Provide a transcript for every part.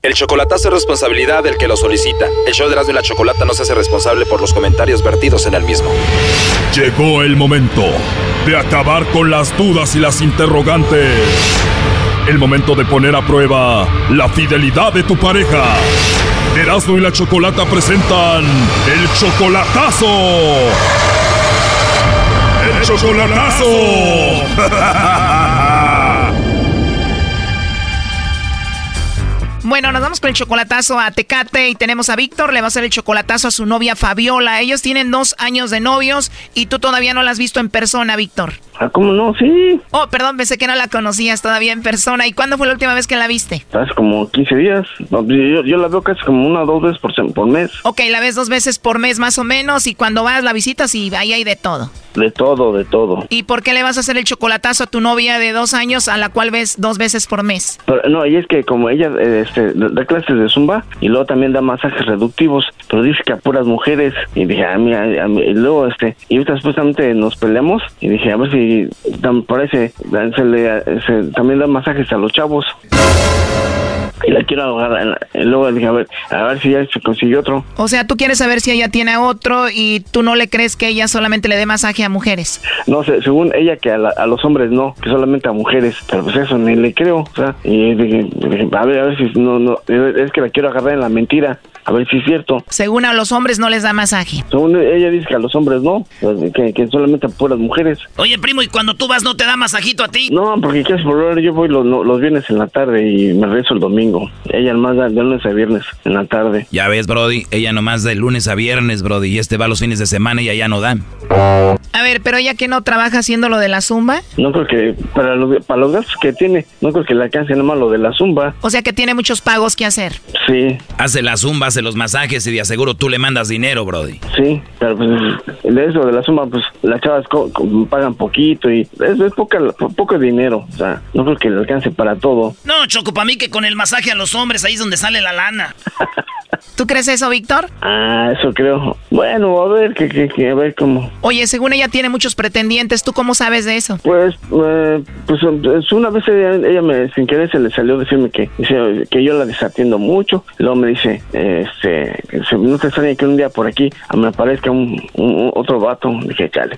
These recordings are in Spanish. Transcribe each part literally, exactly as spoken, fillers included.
El chocolatazo es responsabilidad del que lo solicita. El show de Erasmo y la Chocolata no se hace responsable por los comentarios vertidos en el mismo. Llegó el momento de acabar con las dudas y las interrogantes. El momento de poner a prueba la fidelidad de tu pareja. Erasmo y la Chocolata presentan el chocolatazo. ¡El chocolatazo! Bueno, nos vamos con el chocolatazo a Tecate y tenemos a Víctor, le va a hacer el chocolatazo a su novia Fabiola. Ellos tienen dos años de novios y tú todavía no la has visto en persona, Víctor. Ah, ¿cómo no? Sí. Oh, perdón, pensé que no la conocías todavía en persona. ¿Y cuándo fue la última vez que la viste? Hace como quince días. No, yo, yo la veo casi como una o dos veces por, por mes. Ok, la ves dos veces por mes más o menos y cuando vas la visitas y ahí hay de todo. De todo, de todo. ¿Y por qué le vas a hacer el chocolatazo a tu novia de dos años a la cual ves dos veces por mes? Pero, no, y es que como ella este, da clases de zumba y luego también da masajes reductivos, pero dice que a puras mujeres. Y dije, a mí, a mí, y luego este, y ahorita supuestamente nos peleamos y dije, a ver si parece, se le, se, también da masajes a los chavos. Y la quiero agarrar. Y luego dije, a ver, a ver si ya se consiguió otro. O sea, tú quieres saber si ella tiene a otro y tú no le crees que ella solamente le dé masaje a mujeres. No sé, según ella que a, la, a los hombres no, que solamente a mujeres. Pero pues eso, ni le creo. O sea, y dije, dije a ver, a ver si no, no, es que la quiero agarrar en la mentira. A ver si es cierto. Según a los hombres no les da masaje. Según ella dice que a los hombres no, que, que solamente a puras mujeres. Oye, primo, ¿y cuando tú vas no te da masajito a ti? No, porque casi por hora yo voy los, los viernes en la tarde y me regreso el domingo. Ella nomás da de lunes a viernes en la tarde. Ya ves, Brody, ella nomás de lunes a viernes, Brody, y este va los fines de semana y ella no da. A ver, pero ella que no trabaja haciendo lo de la zumba. No creo que, para los, para los gastos que tiene, no creo que le alcance nomás lo de la zumba. O sea que tiene muchos pagos que hacer. Sí. Hace la zumba, hace los masajes y de aseguro tú le mandas dinero, Brody. Sí, pero pues de eso de la zumba, pues las chavas co- co- pagan poquito y es, es poca, poco dinero. O sea, no creo que le alcance para todo. No, Choco, para mí que con el masaje a los hombres ahí es donde sale la lana. ¿Tú crees eso, Víctor? Ah, eso creo. Bueno, a ver, que, que, que a ver cómo. Oye, según ella tiene muchos pretendientes, ¿tú cómo sabes de eso? Pues, eh, pues una vez ella, ella me, sin querer se le salió decirme que, dice, que yo la desatiendo mucho. Luego me dice, eh, este, se, no te extraña que un día por aquí me aparezca un, un otro vato. Dije, chale.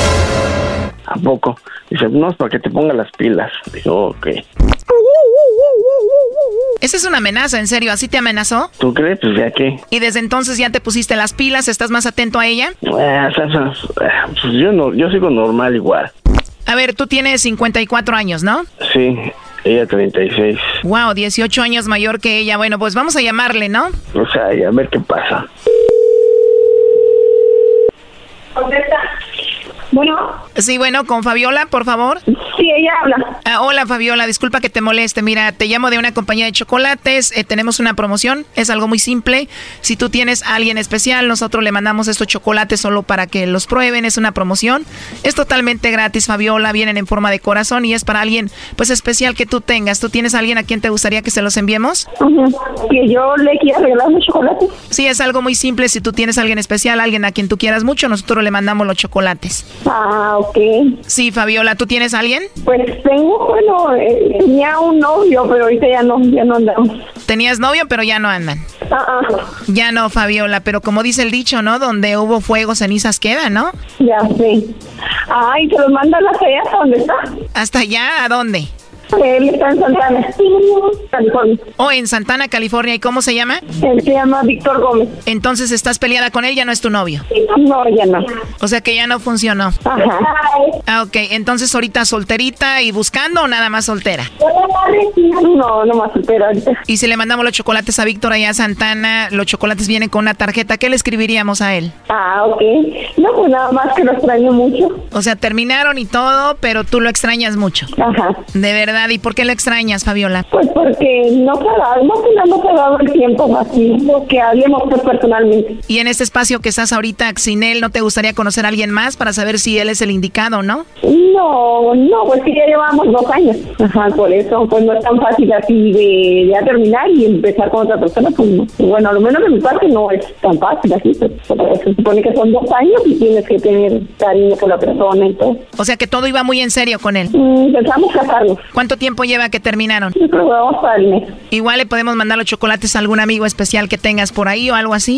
¿A poco? Dice, no, es para que te ponga las pilas. Dije, ok. Esa es una amenaza, en serio, ¿así te amenazó? ¿Tú crees? Pues ya qué. ¿Y desde entonces ya te pusiste las pilas? ¿Estás más atento a ella? Eh, pues yo no, yo sigo normal igual. A ver, tú tienes cincuenta y cuatro años, ¿no? Sí, ella treinta y seis. Wow, dieciocho años mayor que ella. Bueno, pues vamos a llamarle, ¿no? O sea, y a ver qué pasa. ¿Contesta? Bueno. Sí, bueno, con Fabiola, por favor. Sí, ella habla. Ah, hola, Fabiola, disculpa que te moleste. Mira, te llamo de una compañía de chocolates. Eh, tenemos una promoción. Es algo muy simple. Si tú tienes a alguien especial, nosotros le mandamos estos chocolates solo para que los prueben. Es una promoción. Es totalmente gratis, Fabiola. Vienen en forma de corazón y es para alguien, pues, especial que tú tengas. ¿Tú tienes a alguien a quien te gustaría que se los enviemos? Uh-huh. ¿Que yo le quiera regalar unos chocolates? Sí, es algo muy simple. Si tú tienes a alguien especial, alguien a quien tú quieras mucho, nosotros le mandamos los chocolates. Ah, ok. Sí, Fabiola, ¿tú tienes a alguien? Pues tengo, bueno, eh, tenía un novio, pero ahorita ya no, ya no andamos. Tenías novio, pero ya no andan. Ah, uh-uh. Ya no, Fabiola, pero como dice el dicho, ¿no? Donde hubo fuego, cenizas quedan, ¿no? Ya sé. Ay, ¿te los manda la fe hasta dónde está? ¿Hasta allá? ¿A dónde? Él está en Santana, California. Oh, en Santana, California. ¿Y cómo se llama? Él se llama Víctor Gómez. Entonces, ¿estás peleada con él? ¿Ya no es tu novio? No, ya no. O sea que ya no funcionó. Ajá. Ah, ok. Entonces, ¿ahorita solterita y buscando o nada más soltera? No, no más soltera ahorita. Y si le mandamos los chocolates a Víctor allá a Santana, los chocolates vienen con una tarjeta, ¿qué le escribiríamos a él? Ah, ok. No, pues nada más que lo extraño mucho. O sea, terminaron y todo, pero tú lo extrañas mucho. Ajá. De verdad. ¿Y por qué lo extrañas, Fabiola? Pues porque no quedaba, no no quedaba el tiempo así, que hablemos pues personalmente. Y en este espacio que estás ahorita sin él, ¿no te gustaría conocer a alguien más para saber si él es el indicado o no? No, no, pues que ya llevamos dos años. Ajá, por eso pues no es tan fácil así de ya terminar y empezar con otra persona, pues no. Bueno, a lo menos de mi parte no es tan fácil así, pues, se supone que son dos años y tienes que tener cariño por la persona y todo. O sea que todo iba muy en serio con él. Mm, pensamos casarnos. ¿Cuánto tiempo lleva que terminaron? Yo creo que vamos para el mes. Igual le podemos mandar los chocolates a algún amigo especial que tengas por ahí o algo así.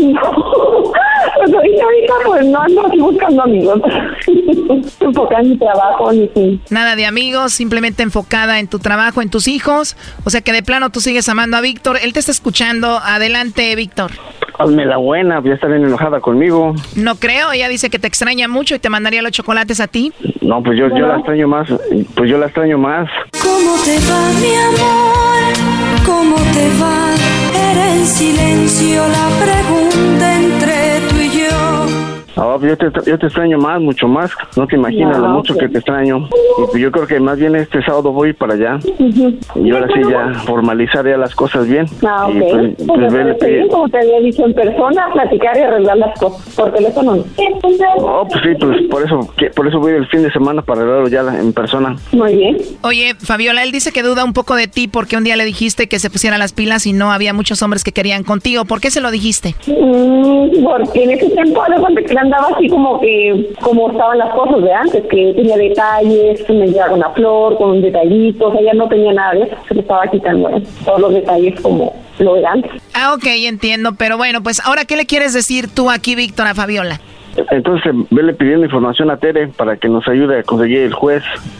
Pues ahorita, ahorita pues no ando aquí buscando amigos. Enfocada en mi trabajo, ni sí. Nada de amigos, simplemente enfocada en tu trabajo, en tus hijos. O sea que de plano tú sigues amando a Víctor. Él te está escuchando. Adelante, Víctor. Hazme la buena, ya está bien enojada conmigo. No creo, ella dice que te extraña mucho y te mandaría los chocolates a ti. No, pues yo, yo la extraño más, pues yo la extraño más. ¿Cómo te va, mi amor? ¿Cómo te va? Era en silencio la pregunta entre tú y yo. Ah, yo te, yo te extraño más, mucho más. No te imaginas no, lo mucho okay. que te extraño. Y pues yo creo que más bien este sábado voy para allá. Uh-huh. Y ahora sí ya formalizar ya las cosas bien. Ah, ok. Y pues, pues, pues verle pedir, como te había dicho, en persona, platicar y arreglar las cosas. Por teléfono. Oh, pues sí, pues por eso, que, por eso voy el fin de semana para arreglarlo ya en persona. Muy bien. Oye, Fabiola, él dice que duda un poco de ti porque un día le dijiste que se pusiera las pilas y no había muchos hombres que querían contigo. ¿Por qué se lo dijiste? Mm, porque en ese tiempo de andaba así como que como estaban las cosas de antes, que tenía detalles, que me llegaba una flor con un detallito, o sea, ya no tenía nada de eso, se le estaba quitando ¿eh? todos los detalles como lo de antes. Ah, ok, entiendo, pero bueno, pues ahora, ¿qué le quieres decir tú aquí, Víctor, a Fabiola? Entonces, vele pidiendo información a Tere para que nos ayude a conseguir el juez.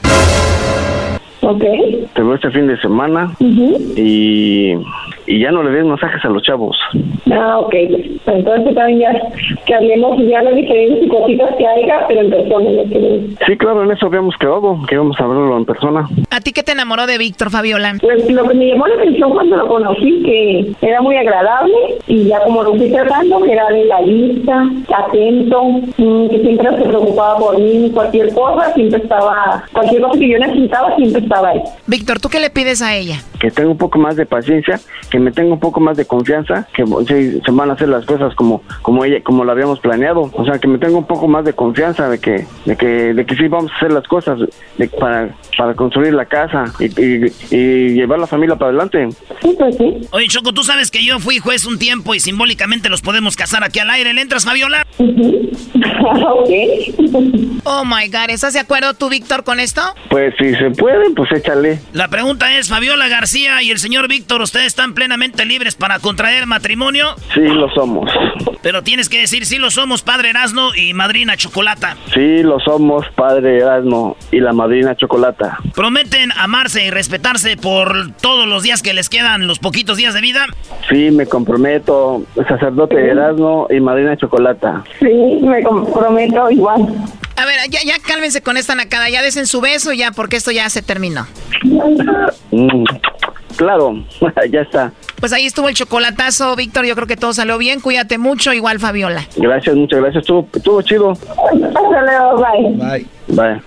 Ok. Te veo este fin de semana uh-huh. y, y ya no le des masajes a los chavos. Ah, ok. Entonces también ya que hablemos ya de diferentes cositas que haya, pero en persona. Sí, claro, en eso habíamos quedado, que íbamos a hablarlo en persona. ¿A ti qué te enamoró de Víctor, Fabiola? Pues lo que me llamó la atención cuando lo conocí, que era muy agradable y ya como lo fui tratando, que era de la lista, atento, que siempre se preocupaba por mí, cualquier cosa, siempre estaba, cualquier cosa que yo necesitaba, siempre estaba. Víctor, ¿tú qué le pides a ella? Que tenga un poco más de paciencia, que me tenga un poco más de confianza, que sí, se van a hacer las cosas como como ella como lo habíamos planeado, o sea, que me tenga un poco más de confianza de que de que de que sí vamos a hacer las cosas de, para para construir la casa y, y, y llevar la familia para adelante. Sí, pues sí. Oye, Choco, tú sabes que yo fui juez un tiempo y simbólicamente los podemos casar aquí al aire. ¿Le entras, Fabiola? Uh-huh. Okay. Oh my God, ¿estás de acuerdo tú, Víctor, con esto? Pues si se puede, pues échale. La pregunta es, Fabiola García y el señor Víctor, ¿ustedes están plenamente libres para contraer matrimonio? Sí, lo somos. Pero tienes que decir, sí lo somos, padre Erasno y madrina Chocolata. Sí, lo somos, padre Erasno y la madrina Chocolata. ¿Prometen amarse y respetarse por todos los días que les quedan, los poquitos días de vida? Sí, me comprometo, sacerdote Erasno y madrina Chocolata. Sí, me comprometo igual. A ver, ya, ya cálmense con esta nacada, ya desen su beso ya, porque esto ya se terminó. Mm, claro, ya está. Pues ahí estuvo el chocolatazo, Víctor, yo creo que todo salió bien, cuídate mucho, igual Fabiola. Gracias, muchas gracias, estuvo, estuvo chido. Hasta luego, bye. Bye. Bye.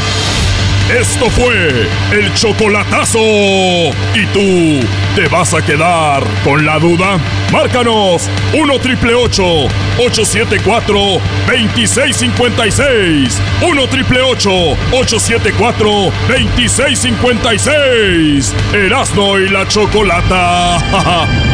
Esto fue el chocolatazo. ¿Y tú te vas a quedar con la duda? Márcanos uno triple ocho, ocho siete cuatro, dos seis cinco seis. uno triple ocho, ocho siete cuatro, dos seis cinco seis. Erasno y la Chocolata.